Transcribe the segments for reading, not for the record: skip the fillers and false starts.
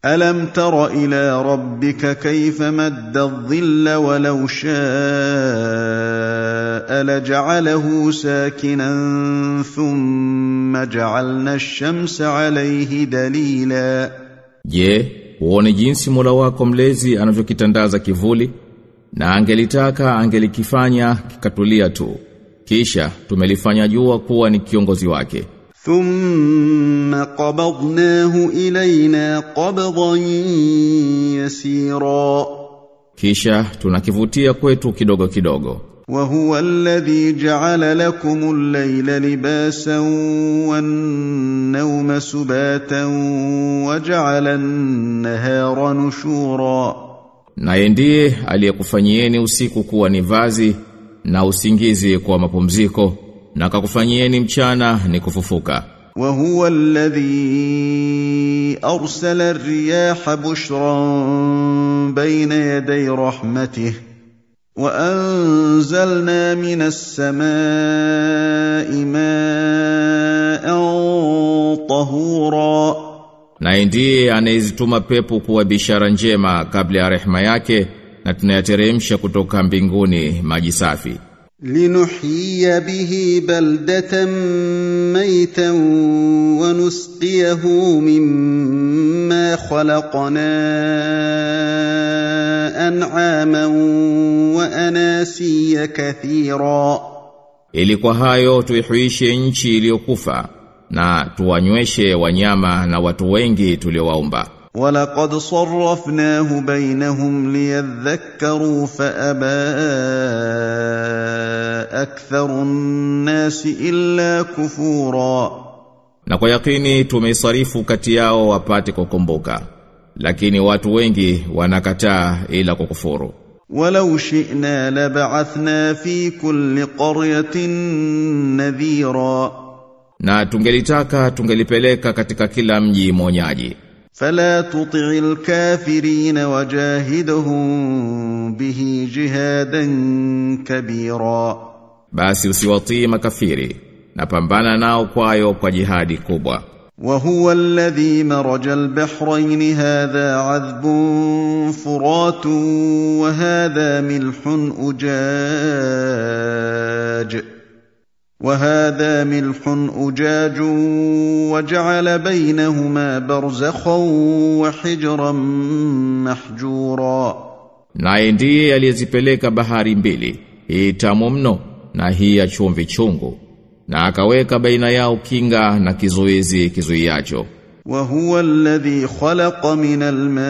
ألم تر إلى ربك كيف مد الظل ولو شاء لجعله ساكنا ثم جعلنا الشمس عليه دليلا. Je, uone jinsi Mola wako mlezi anavyokitandaza kivuli, na angelitaka angelikifanya kikatulia tu, kisha tumelifanya jua kuwa ni kiongozi wake. ثم قبضناه إلينا قبضا يسيرا. Kisha tunakivutia kwetu kidogo kidogo. وهو الذي جعل لكم الليل لباسا والنوم سباتا وجعل النهار نشورا. Na ndiye aliyekufanyieni usiku kuwa ni vazi na usingizi kuwa mapumziko, na akakufanyieni mchana ni kufufuka. وهو الذي أرسل الرياح بشرا بين يدي رحمته وأنزلنا من السماء ماء طهورا. Na ndiye anayezituma pepo kuwa bishara njema kabla ya rehema yake, na tunayateremsha kutoka mbinguni maji safi. لنحيي به بلدة ميتا ونسقيه مما خلقنا أنعاما وأناسيا كثيرا. Ili kwa hayo tuihuishe nchi iliyokufa, na tuwanyweshe wanyama na watu wengi tuliowaumba. وَلَقَدْ صَرَّفْنَاهُ بَيْنَهُمْ لِيَذَّكَّرُوا فَأَبَى أَكْثَرُ النَّاسِ إِلَّا كُفُورًا. Na kwa yakini tumeisarifu kati yao wapate kukumbuka, lakini watu wengi wanakataa ila kukufuru. وَلَوْ شِئْنَا لَبَعَثْنَا فِي كُلِّ قَرْيَةٍ نَذِيرًا. Na tungelitaka tungelipeleka katika kila mji mwonyaji. فلا تطع الكافرين وجاهدهم به جهادا كبيرا. Basi usiwatii makafiri, na pambana nao kwayo kwa jihadi kubwa. وهو الذي مرج البحرين هذا عذب فرات وهذا ملح أجاج وجعل بينهما برزخا وحجرا محجورا. Na ndiye aliyezipeleka bahari mbili, hii tamu mno na hii ya chumvi chungu, na akaweka baina yao kinga na kizuizi kizuiacho. وهو الذي خلق من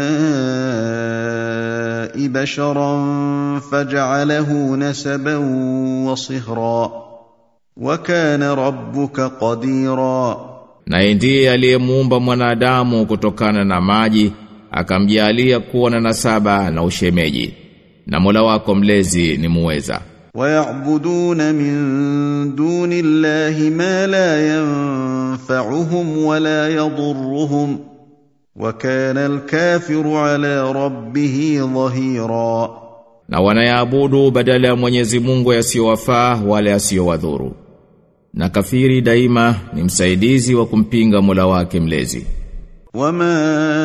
الماء بشرا فجعله نسبا وصهرا وَكَانَ رَبُّكَ قَدِيرًا. Na ndiye aliyemuumba mwanadamu kutokana na maji, akamjalia kuwa na nasaba na ushemeji, na Mola wako mlezi ni muweza. وَيَعْبُدُونَ مِن دُونِ اللَّهِ مَا لَا يَنفَعُهُمْ وَلَا يَضُرُّهُمْ وَكَانَ الْكَافِرُ عَلَى رَبِّهِ ظَهِيرًا. Na wanayaabudu badala ya Mwenyezi Mungu yasiyowafaa wala yasiyowadhuru, na kafiri daima ni msaidizi wa kumpinga Mola wake mlezi. وَمَا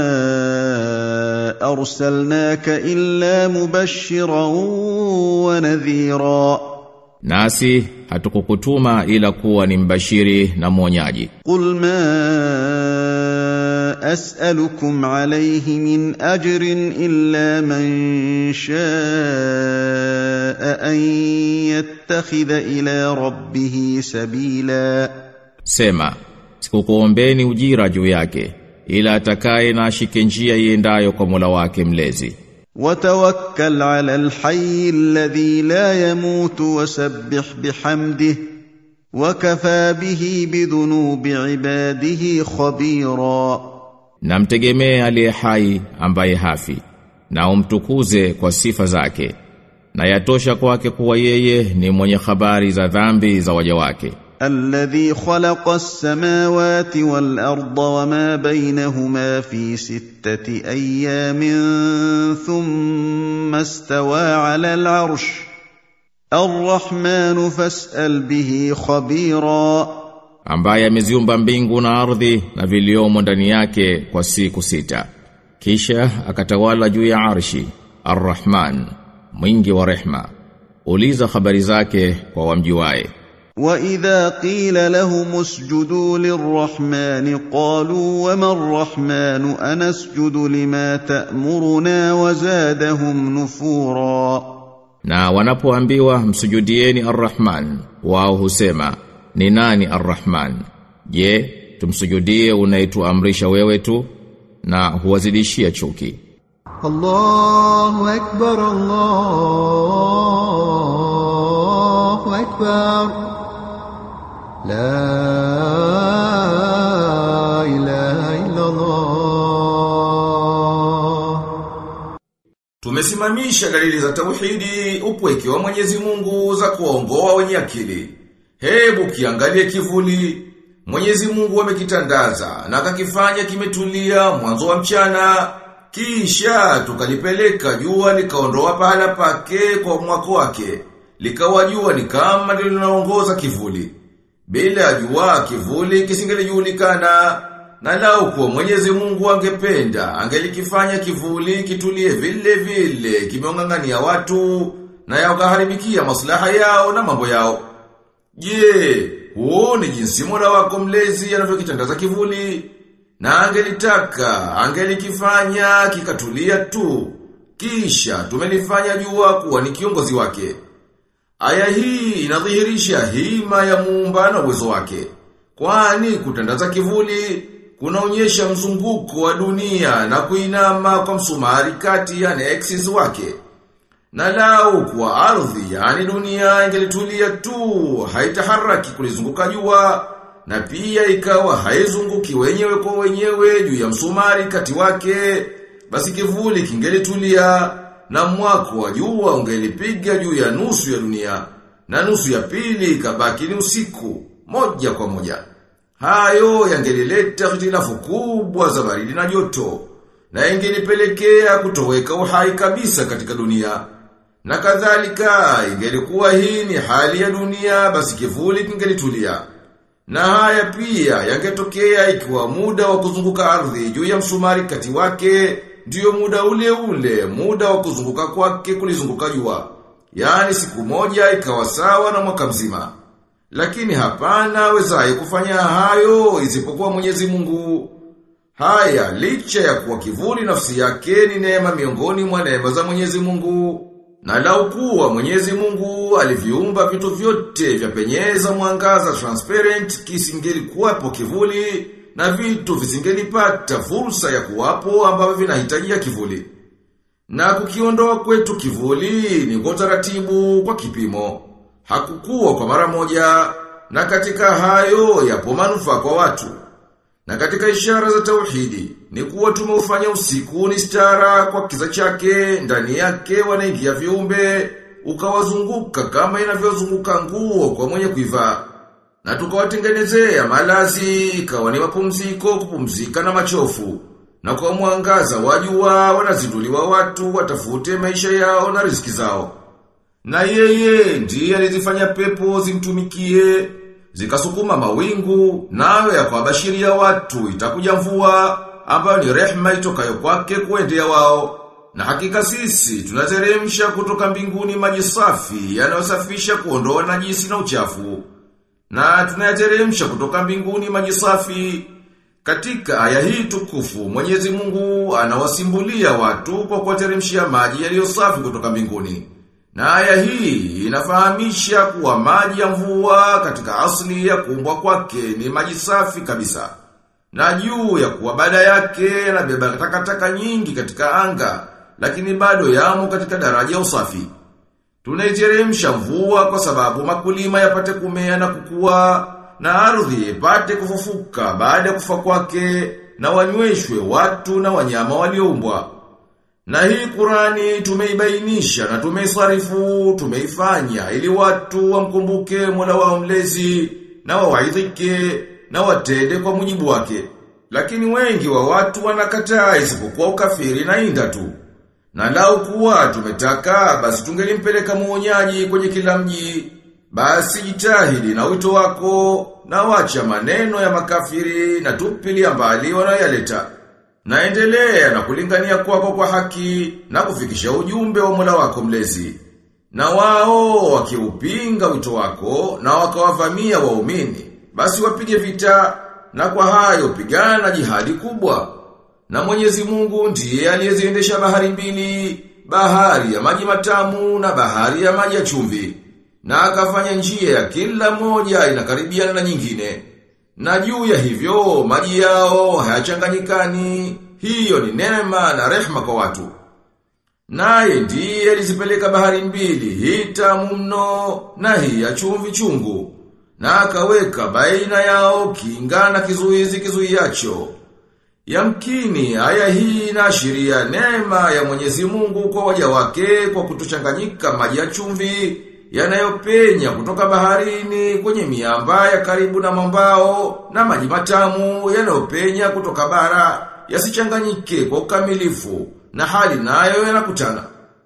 أَرْسَلْنَاكَ إِلَّا مُبَشِّرًا وَنَذِيرًا. Nasi hatukukutuma ila kuwa ni mbashiri na mwonyaji. قُلْ مَا أَسْأَلُكُمْ عَلَيْهِ مِنْ أَجْرٍ إِلَّا مَنْ شَاءَ أَنْ يَتَّخِذَ إِلَى رَبِّهِ سَبِيلًا. Sema, sikukuombeni ujira juu yake, ila atakaye na ashike njia iendayo kwa Mola wake mlezi. وَتَوَكَّلْ عَلَى الْحَيِّ الَّذِي لَا يَمُوتُ وَسَبِّحْ بِحَمْدِهِ وَكَفَى بِهِ بِذُنُوبِ عِبَادِهِ خَبِيرًا. Na mtegemee aliye hai ambaye hafi, na umtukuze kwa sifa zake, na yatosha kwake kuwa yeye ni mwenye habari za dhambi za waja wake. الذي خلق السماوات والأرض وما بينهما في 6 أيام ثم استوى على العرش الرحمن فاسأل به خبيرا. Ambaye ameziumba mbingu na ardhi na viliomo ndani yake kwa siku 6, Kisha akatawala juu ya arshi, Ar-Rahman, mwingi wa rehma. Uliza habari zake kwa wamjuae. وَإِذَا قِيلَ لَهُمُ اسْجُدُوا لِلرَّحْمَنِ قَالُوا وَمَا الرَّحْمَنُ أَنَسْجُدُ لِمَا تَأْمُرُنَا وَزَادَهُمْ نُفُورًا. Na wanapoambiwa msujudieni Ar-Rahman, wao husema, ni nani Ar-Rahman? Je, tumsujudie unayetuamrisha wewe tu? Na huwazidishia chuki. Allahu Akbar, Allahu Akbar. La ilaha illa Allah. Tumesimamisha dalili za tauhidi, upweke wa Mwenyezi Mungu za kuongoa wenye akili. Hebu kiangalie kivuli. Mwenyezi Mungu amekitandaza na akakifanya kimetulia mwanzo wa mchana, kisha tukalipeleka jua likaondoa pahala pake kwa mwako wake, likawa jua ni kama linaongoza kivuli. Bila jua kivuli kisingelijulikana, na lau kwa Mwenyezi Mungu angependa angelikifanya kivuli kitulie vile vile kimeongangania watu na yakaharibikia maslaha yao na mambo yao. Je, huoni jinsi Mola wako mlezi anavyokitandaza kivuli? Na angelitaka angelikifanya kikatulia tu, kisha tumelifanya jua kuwa ni kiongozi wake. Aya hii inadhihirisha hima ya Muumba na uwezo wake, kwani kutandaza kivuli kunaonyesha mzunguko wa dunia na kuinama kwa msumari kati ya axis wake. Na lau kwa ardhi, yani dunia ingelitulia tu, haitaharaki kulizunguka jua, na pia ikawa haizunguki wenyewe kwa wenyewe juu ya msumari kati wake, basi kivuli kingelitulia, na mwako wa jua ungelipiga juu ya nusu ya dunia, na nusu ya pili ikabaki ni usiku, moja kwa moja. Hayo yangelileta hitilafu kubwa za baridi na joto, na ingelipelekea kutoweka uhai kabisa katika dunia. Na kadhalika ingelikuwa hii ni hali ya dunia, basi kivuli kingelitulia. Na haya pia yangetokea ikiwa muda wa kuzunguka ardhi juu ya msumari kati wake ndio muda ule ule, muda wa kuzunguka kwake kulizunguka jua. Yani siku moja ikawa sawa na mwaka mzima. Lakini hapana wezaye kufanya hayo isipokuwa Mwenyezi Mungu. Haya licha ya kuwa kivuli nafsi yake ni neema miongoni mwa neema za Mwenyezi Mungu. Na lau kuwa Mwenyezi Mungu aliviumba vitu vyote vya penyeza mwangaza transparent, kisingelikuwapo kivuli, na vitu visingelipata fursa ya kuwapo ambavyo vinahitajia kivuli. Na kukiondoa kwetu kivuli ni kwa taratibu, kwa kipimo. Hakukuwa kwa mara moja, na katika hayo yapo manufaa kwa watu. Na katika ishara za tauhidi ni kuwa tumeufanya usiku ni stara kwa kiza chake, ndani yake wanaingia viumbe, ukawazunguka kama inavyozunguka nguo kwa mwenye kuivaa. Na tukawatengenezea malazi, ikawa ni mapumziko, kupumzika na machofu. Na kwa mwangaza wa jua wanazinduliwa watu watafute maisha yao na riziki zao. Na yeye ndiye alizifanya pepo zimtumikie, zikasukuma mawingu, nayo yakawabashiria watu itakuja mvua, ambayo ni rehema itokayo kwake kuendea wao. Na hakika sisi tunateremsha kutoka mbinguni maji safi yanayosafisha kuondoa najisi na uchafu. Na tunayateremsha kutoka mbinguni maji safi. Katika aya hii tukufu Mwenyezi Mungu anawasimbulia watu kwa kuwateremshia maji yaliyo safi kutoka mbinguni. Na aya hii inafahamisha kuwa maji ya mvua katika asili ya kuumbwa kwake ni maji safi kabisa. Na juu ya kuwa baada yake yanabeba takataka nyingi katika anga, lakini bado yamo katika daraja ya usafi. Tunaiteremsha mvua kwa sababu makulima yapate kumea na kukua, na ardhi ipate kufufuka baada ya kufa kwake, na wanyweshwe watu na wanyama walioumbwa. Na hii Qurani tumeibainisha na tumeisarifu, tumeifanya ili watu wamkumbuke Mola wao mlezi, na wawaidhike, na watende kwa mujibu wake. Lakini wengi wa watu wanakataa isipokuwa ukafiri na inda tu. Na lau kuwa tumetaka, basi tungelimpeleka muonyaji kwenye kila mji. Basi jitahidi na wito wako, na wacha maneno ya makafiri na tupilia mbali wanayoyaleta. Na endelea na kulingania kwako kwa haki na kufikisha ujumbe wa Mola wako mlezi. Na wao wakiupinga wito wako na wakawavamia waumini, basi wapige vita, na kwa hayo pigana jihadi kubwa. Na Mwenyezi Mungu ndiye aliyeziendesha bahari mbili, bahari ya maji matamu na bahari ya maji ya chumvi, na akafanya njia ya kila moja inakaribiana na nyingine. Na juu ya hivyo maji yao hayachanganyikani. Hiyo ni neema na rehema kwa watu. Naye ndiye alizipeleka bahari mbili, hii tamu mno na hii ya chumvi chungu, na akaweka baina yao kinga na kizuizi kizuiacho. Yamkini aya hii inaashiria neema ya Mwenyezi Mungu kwa waja wake kwa kutochanganyika maji ya chumvi yanayopenya kutoka baharini kwenye miamba ya karibu na mambao, na maji matamu yanayopenya kutoka bara yasichanganyike kwa ukamilifu, na hali nayo yanakutana.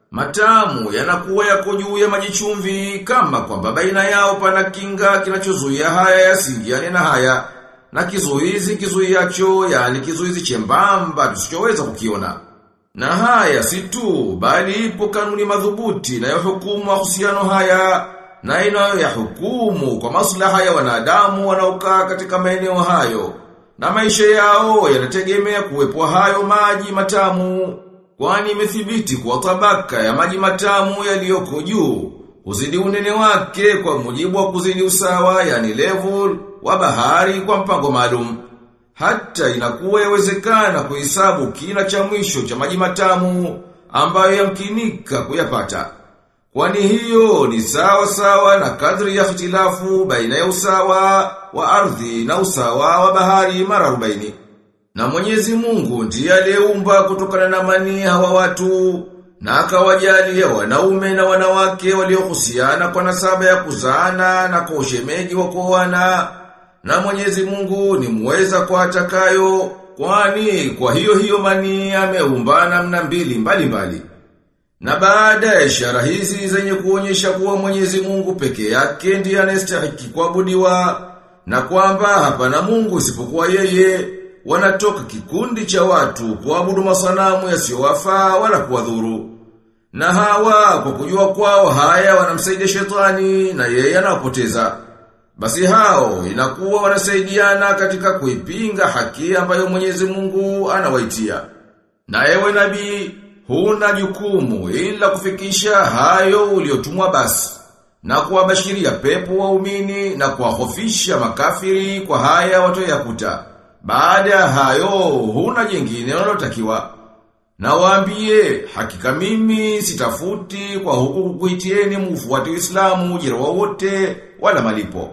Matamu yanakuwa yako juu ya maji chumvi, kama kwamba baina yao pana kinga kinachozuia haya yasingiane na haya, na kizuizi kizuiacho, yani kizuizi chembamba tusichoweza kukiona. Na haya si tu, bali ipo kanuni madhubuti na yahukumu mahusiano haya, na inayoyahukumu kwa maslaha ya wanadamu wanaokaa katika maeneo hayo, na maisha yao yanategemea kuwepo hayo maji matamu. Kwani imethibiti kwa tabaka ya maji matamu yaliyoko juu uzidi unene wake kwa mujibu wa kuzidi usawa, yani level wa bahari kwa mpango maalum. Hata inakuwa yawezekana kuhesabu kina cha mwisho cha maji matamu ambayo yamkinika kuyapata. Kwani hiyo ni sawa sawa na kadri ya ikhtilafu baina ya usawa wa ardhi na usawa wa bahari mara 40. Na Mwenyezi Mungu ndiye aliyeumba kutokana na manii hawa watu, na akawajalia wanaume na wanawake waliohusiana kwa nasaba ya kuzaana na kwa ushemeji wa kuoana. Na Mwenyezi Mungu ni muweza kwa atakayo, kwani kwa hiyo manii ameumba namna mbali. Na baada ya ishara hizi zenye kuonyesha kuwa Mwenyezi Mungu peke yake ndiye anastahili kuabudiwa, na kwamba hapana Mungu isipokuwa yeye, wanatoka kikundi cha watu kuabudu masanamu yasiyowafaa wala kuwadhuru. Na hawa kwa kujua kwao haya wanamsaidia shetani, na yeye anawapoteza. Basi hao inakuwa wanasaidiana katika kuipinga haki ambayo Mwenyezi Mungu anawaitia. Na ewe nabii, huna jukumu ila kufikisha hayo uliotumwa basi, na kuwabashiria pepo waumini na kuwahofisha makafiri kwa haya watoyakuta. Baada ya hayo huna jingine unalotakiwa. Na waambie, hakika mimi sitafuti kwa huku kukuitieni mufuate Uislamu ujira wowote wala malipo,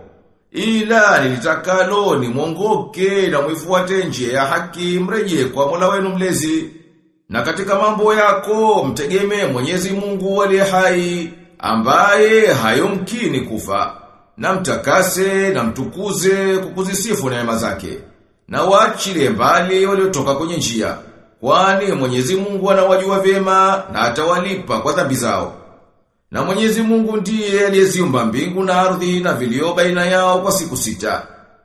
ila nilitakalo ni mwongoke na mwifuate njia ya haki, mrejee kwa Mola wenu mlezi. Na katika mambo yako mtegemee Mwenyezi Mungu aliye hai, ambaye hayumkini kufa, na mtakase na mtukuze kukuzisifu neema zake, na waachilie mbali waliotoka kwenye njia, kwani Mwenyezi Mungu anawajua vyema na atawalipa kwa dhambi zao. Na Mwenyezi Mungu ndiye aliyeziumba mbingu na ardhi na vilio baina yao kwa siku 6.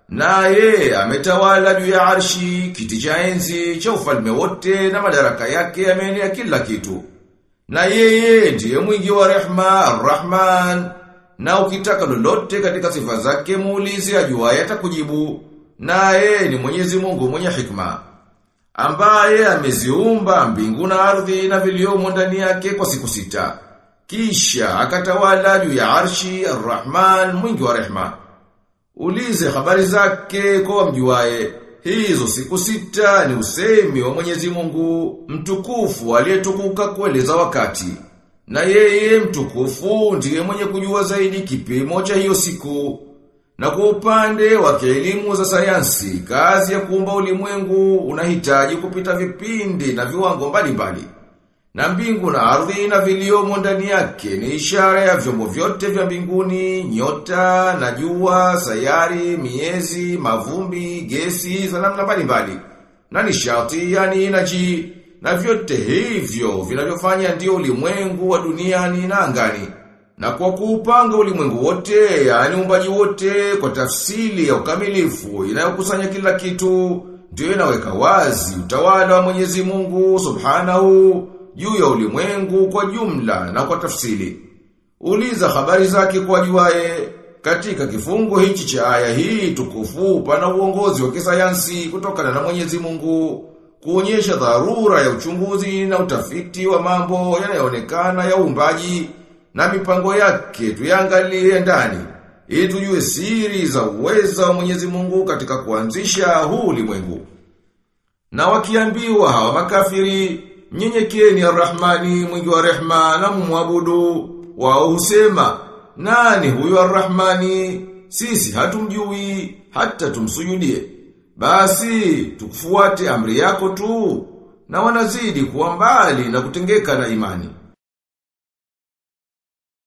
Naye ametawala juu ya arshi, kiti cha enzi cha ufalme wote, na madaraka yake yameenea kila kitu. Na yeye ndiye mwingi wa rehema, Ar-Rahman. Na ukitaka lolote katika sifa zake muulize, ajuaye atakujibu. Naye ni Mwenyezi Mungu mwenye hikma, ambaye ameziumba mbingu na ardhi na viliomo ndani yake kwa siku 6. Kisha akatawala juu ya arshi, Ar-Rahman, mwingi wa rehema. Ulize habari zake kwa mjuaye. Hizo siku 6 ni usemi wa Mwenyezi Mungu mtukufu aliyetukuka kueleza wakati. Na yeye mtukufu ndiye mwenye kujua zaidi kipimo cha hiyo siku. Na kwa upande wa elimu za sayansi, kazi ya kuumba ulimwengu unahitaji kupita vipindi na viwango mbalimbali. Na mbingu na ardhi na viliomo ndani yake ni ishara ya vyombo vyote vya mbinguni, nyota na jua, sayari, miezi, mavumbi, gesi za namna mbalimbali, na nishati, yani energy, na vyote hivyo vinavyofanya ndio ulimwengu wa duniani na angani. Na kwa kuupanga ulimwengu wote, yani uumbaji wote, kwa tafsiri ya ukamilifu inayokusanya kila kitu, ndio inaweka wazi utawala wa Mwenyezi Mungu Subhanahu juu ya ulimwengu kwa jumla na kwa tafsiri. Uliza habari zake kwa juaye. Katika kifungu hichi cha aya hii tukufu pana uongozi wa kisayansi kutokana na Mwenyezi Mungu kuonyesha dharura ya uchunguzi na utafiti wa mambo yanayoonekana ya uumbaji na mipango yake tuyangalie ndani ili tujue siri za uwezo wa Mwenyezi Mungu katika kuanzisha huu ulimwengu. Na wakiambiwa hawa makafiri, nyenyekeni Ar-Rahmani mwingi wa rehema na mumwabudu, wao husema, nani huyo Ar-Rahmani? Sisi hatumjui hata tumsujudie. Basi tukufuate amri yako tu. Na wanazidi kuwa mbali na kutengeka na imani.